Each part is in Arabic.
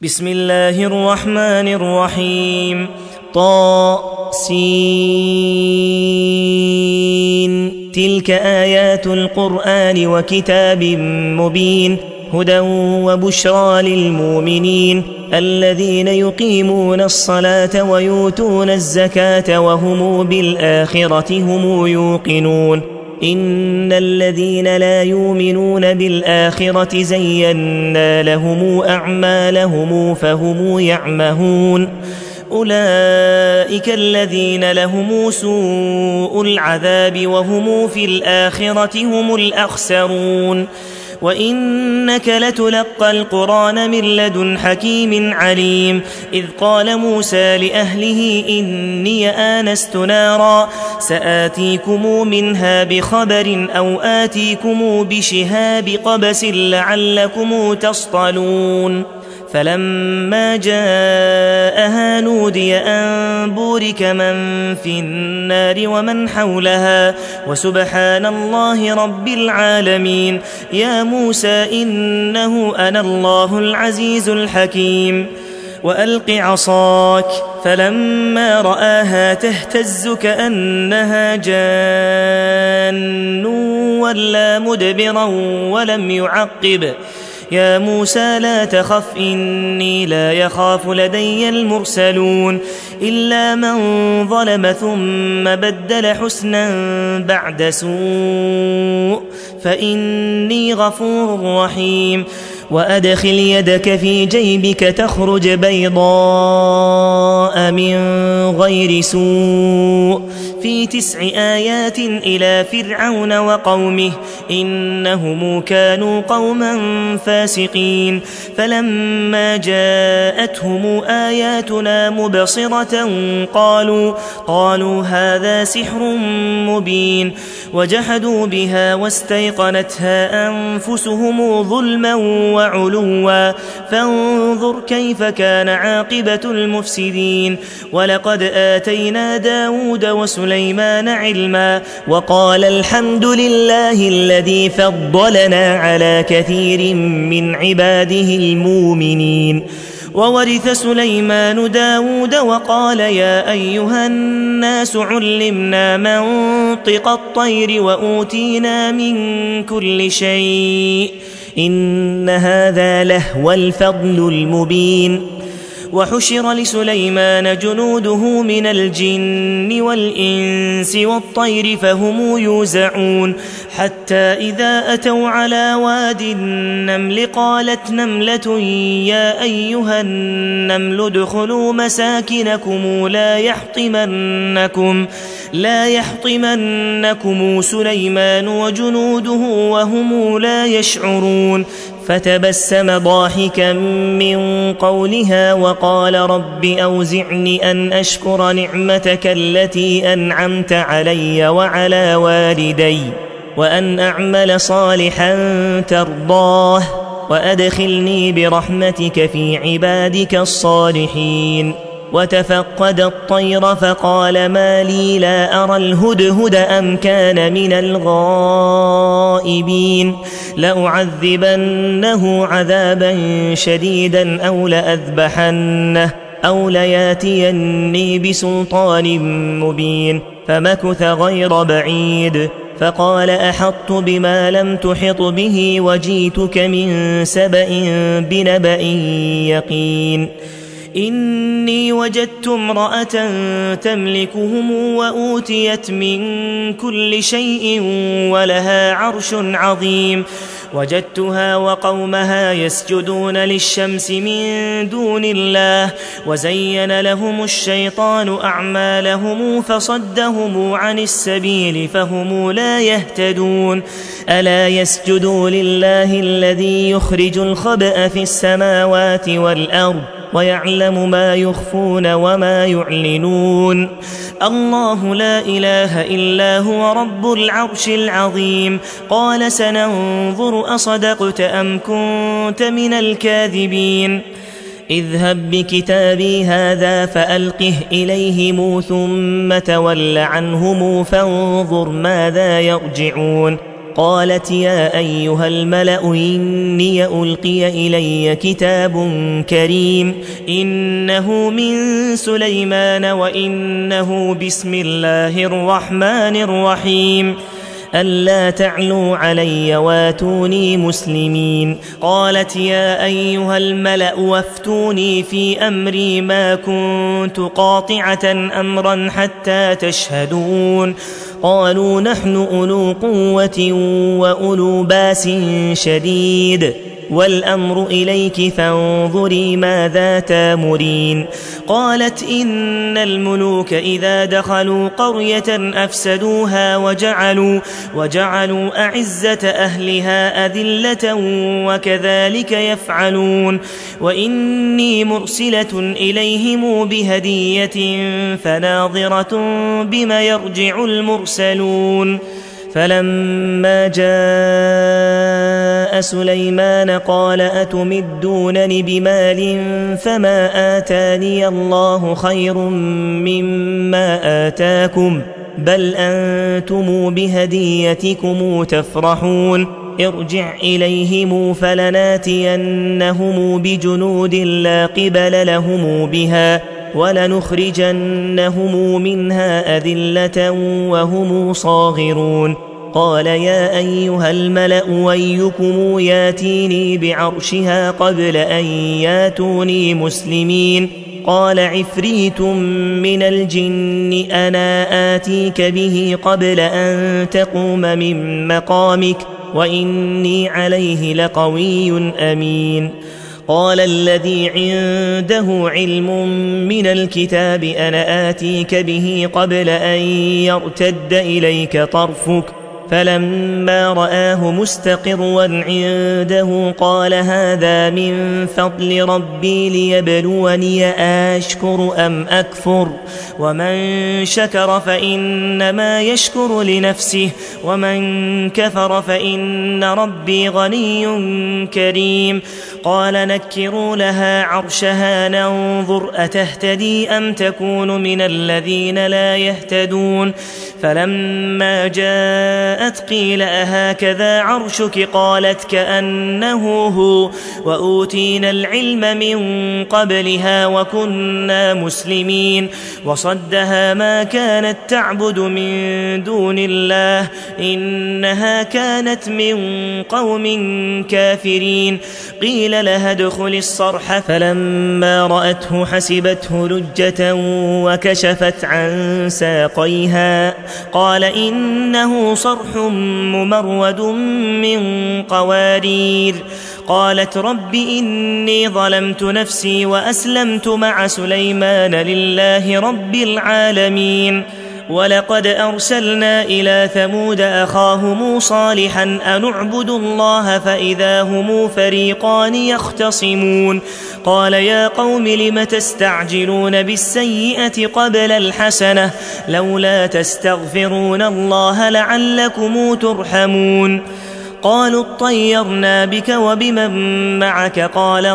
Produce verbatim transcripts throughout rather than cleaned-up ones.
بسم الله الرحمن الرحيم. طاسين تلك آيات القرآن وكتاب مبين هدى وبشرى للمؤمنين الذين يقيمون الصلاة ويؤتون الزكاة وهم بالآخرة هم يوقنون إن الذين لا يؤمنون بالآخرة زينا لهم أعمالهم فهم يعمهون أولئك الذين لهم سوء العذاب وهم في الآخرة هم الأخسرون وإنك لتلقى القرآن من لدن حكيم عليم إذ قال موسى لأهله إني آنست نارا سآتيكم منها بخبر أو آتيكم بشهاب قبس لعلكم تصطلون فلما جاءها نودي أن بورك من في النار ومن حولها وسبحان الله رب العالمين يا موسى إنه أنا الله العزيز الحكيم وألق عصاك فلما رآها تهتز كأنها جان ولا مدبرا ولم يعقب يا موسى لا تخف إني لا يخاف لدي المرسلون إلا من ظلم ثم بدل حسنا بعد سوء فإني غفور رحيم وأدخل يدك في جيبك تخرج بيضاء من غير سوء في تسع آيات إلى فرعون وقومه إنهم كانوا قوما فاسقين فلما جاءتهم آياتنا مبصرة قالوا قالوا هذا سحر مبين وجحدوا بها واستيقنتها أنفسهم ظلما وعلوا فانظر كيف كان عاقبة المفسدين ولقد آتينا داود وسليمان علما وقال الحمد لله الذي فضلنا على كثير من عباده المؤمنين وورث سليمان داود وقال يا أيها الناس علمنا منطق الطير وأوتينا من كل شيء إن هذا لهو الفضل المبين وحشر لسليمان جنوده من الجن والإنس والطير فهم يوزعون حتى إذا أتوا على واد النمل قالت نملة يا أيها النمل ادخلوا مساكنكم لا يحطمنكم لا يحطمنكم سليمان وجنوده وهم لا يشعرون فتبسم ضاحكا من قولها وقال رب أوزعني أن أشكر نعمتك التي أنعمت علي وعلى والدي وأن أعمل صالحا ترضاه وأدخلني برحمتك في عبادك الصالحين وتفقد الطير فقال ما لي لا أرى الهدهد أم كان من الغائبين لأعذبنه عذابا شديدا أو لأذبحنه أو لياتيني بسلطان مبين فمكث غير بعيد فقال أحطت بما لم تحط به وجيتك من سبأ بنبأ يقين إني وجدت امرأة تملكهم وأوتيت من كل شيء ولها عرش عظيم وجدتها وقومها يسجدون للشمس من دون الله وزين لهم الشيطان أعمالهم فصدهم عن السبيل فهم لا يهتدون ألا يسجدوا لله الذي يخرج الخبأ في السماوات والأرض ويعلم ما يخفون وما يعلنون الله لا إله إلا هو رب العرش العظيم قال سننظر أصدقت أم كنت من الكاذبين اذهب بكتابي هذا فألقه إليهم ثم تول عنهم فانظر ماذا يرجعون قالت يا أيها الملأ إني ألقي إلي كتاب كريم إنه من سليمان وإنه بسم الله الرحمن الرحيم ألا تعلوا علي واتوني مسلمين. قالت يا أيها الملأ وافتوني في أمري ما كنت قاطعة أمرا حتى تشهدون. قالوا نحن أولو قوة وأولو باس شديد والأمر إليك فانظري ماذا تامرين. قالت إن الملوك إذا دخلوا قرية أفسدوها وجعلوا, وجعلوا أعزة أهلها أذلة وكذلك يفعلون. وإني مرسلة إليهم بهدية فناظرة بما يرجع المرسلون. فلما جاء سليمان قال أتمدونني بمال فما آتاني الله خير مما آتاكم بل أنتم بهديتكم تفرحون. ارجع إليهم فلناتينهم بجنود لا قبل لهم بها ولنخرجنهم منها أذلة وهم صاغرون. قال يا أيها الملأ أيكم ياتيني بعرشها قبل أن ياتوني مسلمين. قال عفريت من الجن أنا آتيك به قبل أن تقوم من مقامك وإني عليه لقوي أمين. قال الذي عنده علم من الكتاب أنا آتيك به قبل أن يرتد إليك طرفك فلما رآه مستقرا عنده قال هذا من فضل ربي ليبلوني أشكر أم أكفر ومن شكر فإنما يشكر لنفسه ومن كفر فإن ربي غني كريم. قال نكروا لها عرشها ننظر أتهتدي أم تكون من الذين لا يهتدون. فلما جاءت قيل أهكذا عرشك قالت كأنه هو وأوتينا العلم من قبلها وكنا مسلمين. وصدها ما كانت تعبد من دون الله إنها كانت من قوم كافرين. قيل لها ادخل الصرح فلما رأته حسبته لجة وكشفت عن ساقيها قال إنه صرح ممرود من قوارير. قالت رب إني ظلمت نفسي وأسلمت مع سليمان لله رب العالمين. ولقد أرسلنا إلى ثمود أخاهم صالحا أن اعبدوا الله فإذا هم فريقان يختصمون. قال يا قوم لم تستعجلون بالسيئة قبل الحسنة لولا تستغفرون الله لعلكم ترحمون. قالوا اطيرنا بك وبمن معك قال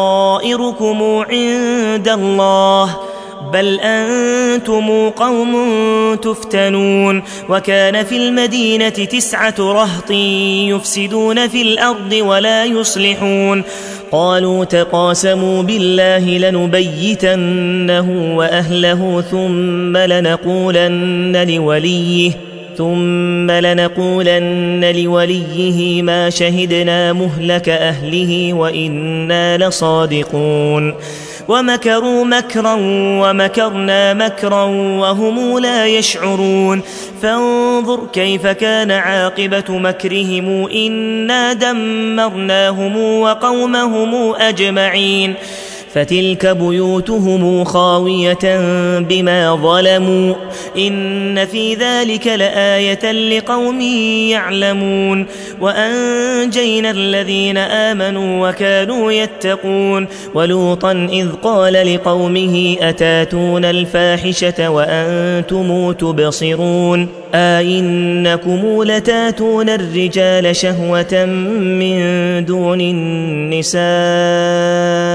طائركم عند الله بل أنتم قوم تفتنون. وكان في المدينة تسعة رهط يفسدون في الأرض ولا يصلحون. قالوا تقاسموا بالله لنبيتنه وأهله ثم لنقولن لوليه ثم لنقولن لوليه ما شهدنا مهلك أهله وإنا لصادقون. ومكروا مكرا ومكرنا مكرا وهم لا يشعرون. فانظر كيف كان عاقبة مكرهم إنا دمرناهم وقومهم أجمعين. فتلك بيوتهم خاوية بما ظلموا إن في ذلك لآية لقوم يعلمون. وأنجينا الذين آمنوا وكانوا يتقون. ولوطا إذ قال لقومه أتاتون الفاحشة وأنتم تبصرون أئنكم لتاتون الرجال شهوة من دون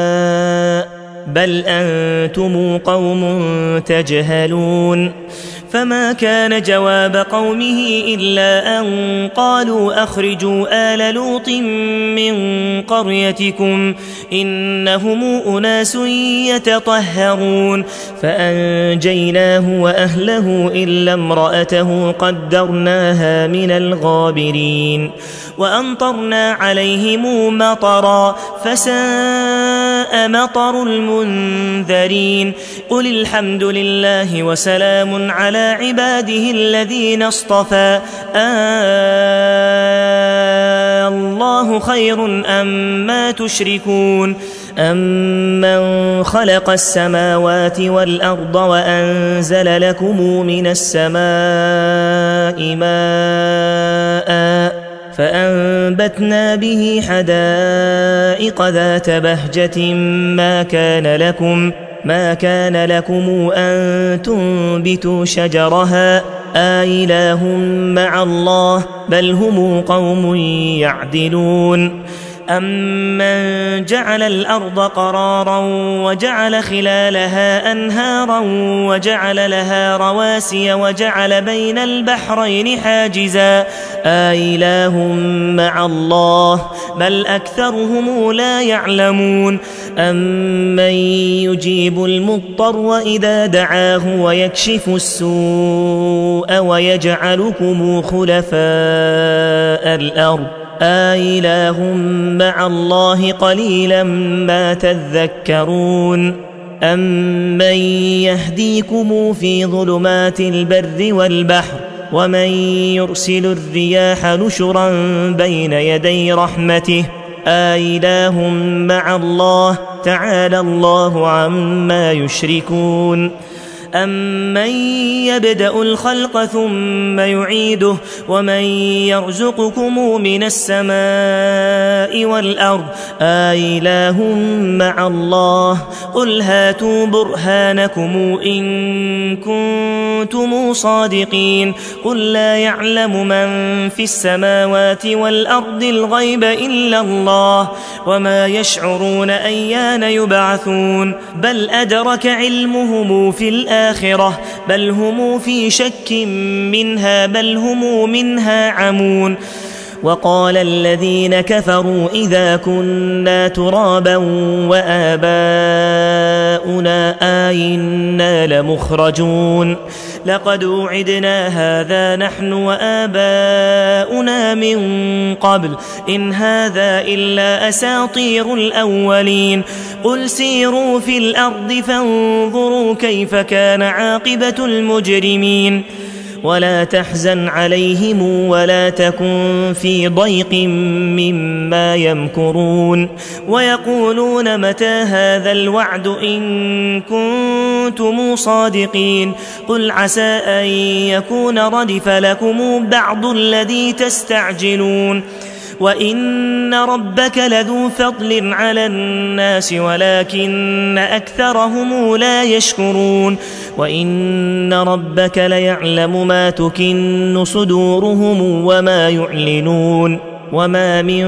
النساء بل أنتم قوم تجهلون. فما كان جواب قومه إلا أن قالوا أخرجوا آل لوط من قريتكم إنهم أناس يتطهرون فأنجيناه وأهله إلا امرأته قدرناها من الغابرين وأمطرنا عليهم مطرا فساء مطر المنذرين قل الحمد لله وسلام على عباده الذين اصطفى آه الله خير أما تشركون أمن خلق السماوات والأرض وأنزل لكم من السماء ماء فأنبتنا به حدائق ذات بهجة ما كان لكم ما كان لكم أن تنبتوا شجرها آإله مع الله بل هم قوم يعدلون أمن جعل الأرض قرارا وجعل خلالها أنهارا وجعل لها رواسي وجعل بين البحرين حاجزا آإله مع الله بل أكثرهم لا يعلمون أمن يجيب المضطر إذا دعاه ويكشف السوء ويجعلكم خلفاء الأرض آإله مع الله قليلا ما تذكرون أمن يهديكم في ظلمات البر والبحر ومن يرسل الرياح نشرا بين يدي رحمته آإله مع الله تعالى الله عما يشركون أمن يبدأ الخلق ثم يعيده ومن يرزقكم من السماء والأرض آإله مع الله قل هاتوا برهانكم إن كنتم صادقين قل لا يعلم من في السماوات والأرض الغيب إلا الله وما يشعرون أيان يبعثون بل أدرك علمهم في الآخرة الآخرة بل هم في شك منها بل هم منها عمون وقال الذين كفروا إذا كنا ترابا وآباؤنا آئنا لمخرجون لقد وعدنا هذا نحن وآباؤنا من قبل إن هذا إلا أساطير الأولين قل سيروا في الأرض فانظروا كيف كان عاقبة المجرمين ولا تحزن عليهم ولا تكن في ضيق مما يمكرون ويقولون متى هذا الوعد إن كنتم صادقين قل عسى أن يكون ردف لكم بعض الذي تستعجلون وإن ربك لذو فضل على الناس ولكن أكثرهم لا يشكرون وإن ربك ليعلم ما تكن صدورهم وما يعلنون وما من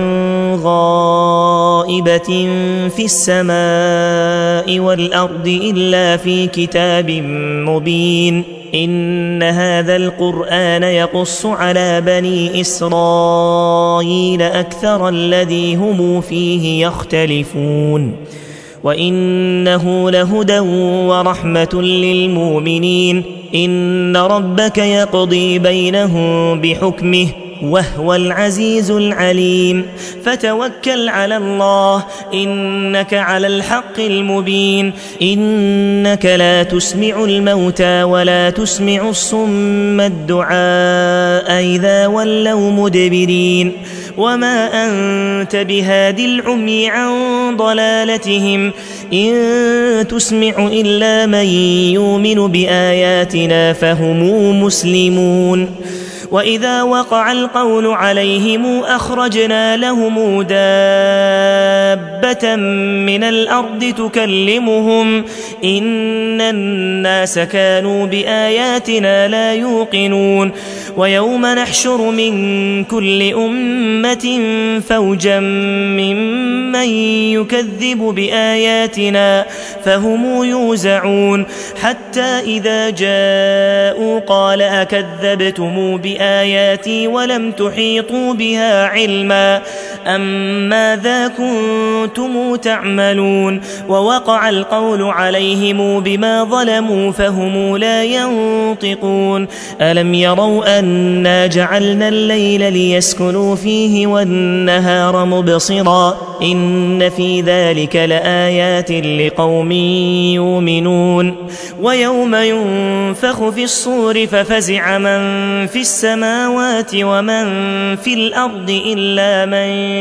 غائبة في السماء والأرض إلا في كتاب مبين إن هذا القرآن يقص على بني إسرائيل أكثر الذي هم فيه يختلفون وإنه لهدى ورحمة للمؤمنين إن ربك يقضي بينهم بحكمه وهو العزيز العليم فتوكل على الله إنك على الحق المبين إنك لا تسمع الموتى ولا تسمع الصم الدعاء إذا ولوا مدبرين وما أنت بهاد العمي عن ضلالتهم إن تسمع إلا من يؤمن بآياتنا فهم مسلمون وإذا وقع القول عليهم أخرجنا لهم دابة دابة من الأرض تكلمهم إن الناس كانوا بآياتنا لا يوقنون ويوم نحشر من كل أمة فوجا ممن يكذب بآياتنا فهم يوزعون حتى إذا جاءوا قال أكذبتم بآياتي ولم تحيطوا بها علما أم ماذا كنتم تعملون ووقع القول عليهم بما ظلموا فهم لا ينطقون ألم يروا أنا جعلنا الليل ليسكنوا فيه والنهار مبصرا إن في ذلك لآيات لقوم يؤمنون ويوم ينفخ في الصور ففزع من في السماوات ومن في الأرض إلا من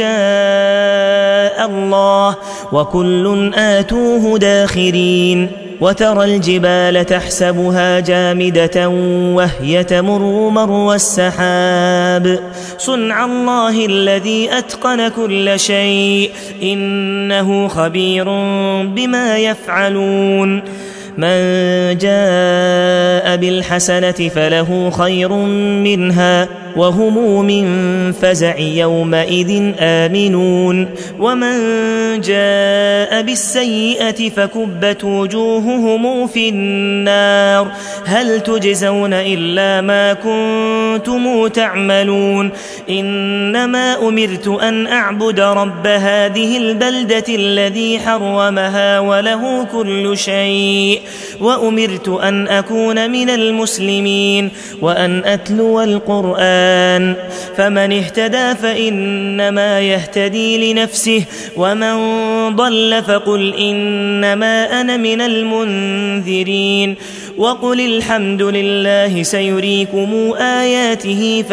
شاء الله وكل آتوه داخرين وترى الجبال تحسبها جامدة وهي تمر مر السحاب صنع الله الذي أتقن كل شيء إنه خبير بما يفعلون من جاء بالحسنة فله خير منها وهم من فزع يومئذ آمنون ومن جاء بالسيئة فكبت وجوههم في النار هل تجزون إلا ما كنتم تعملون إنما أمرت أن أعبد رب هذه البلدة الذي حرمها وله كل شيء وأمرت أن أكون من المسلمين وأن أتلو القرآن فمن اهتدى فإنما يهتدي لنفسه ومن ضل فقل إنما أنا من المنذرين وقل الحمد لله سيريكم آياته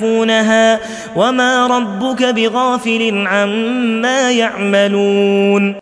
فتعرفونها وما ربك بغافل عما يعملون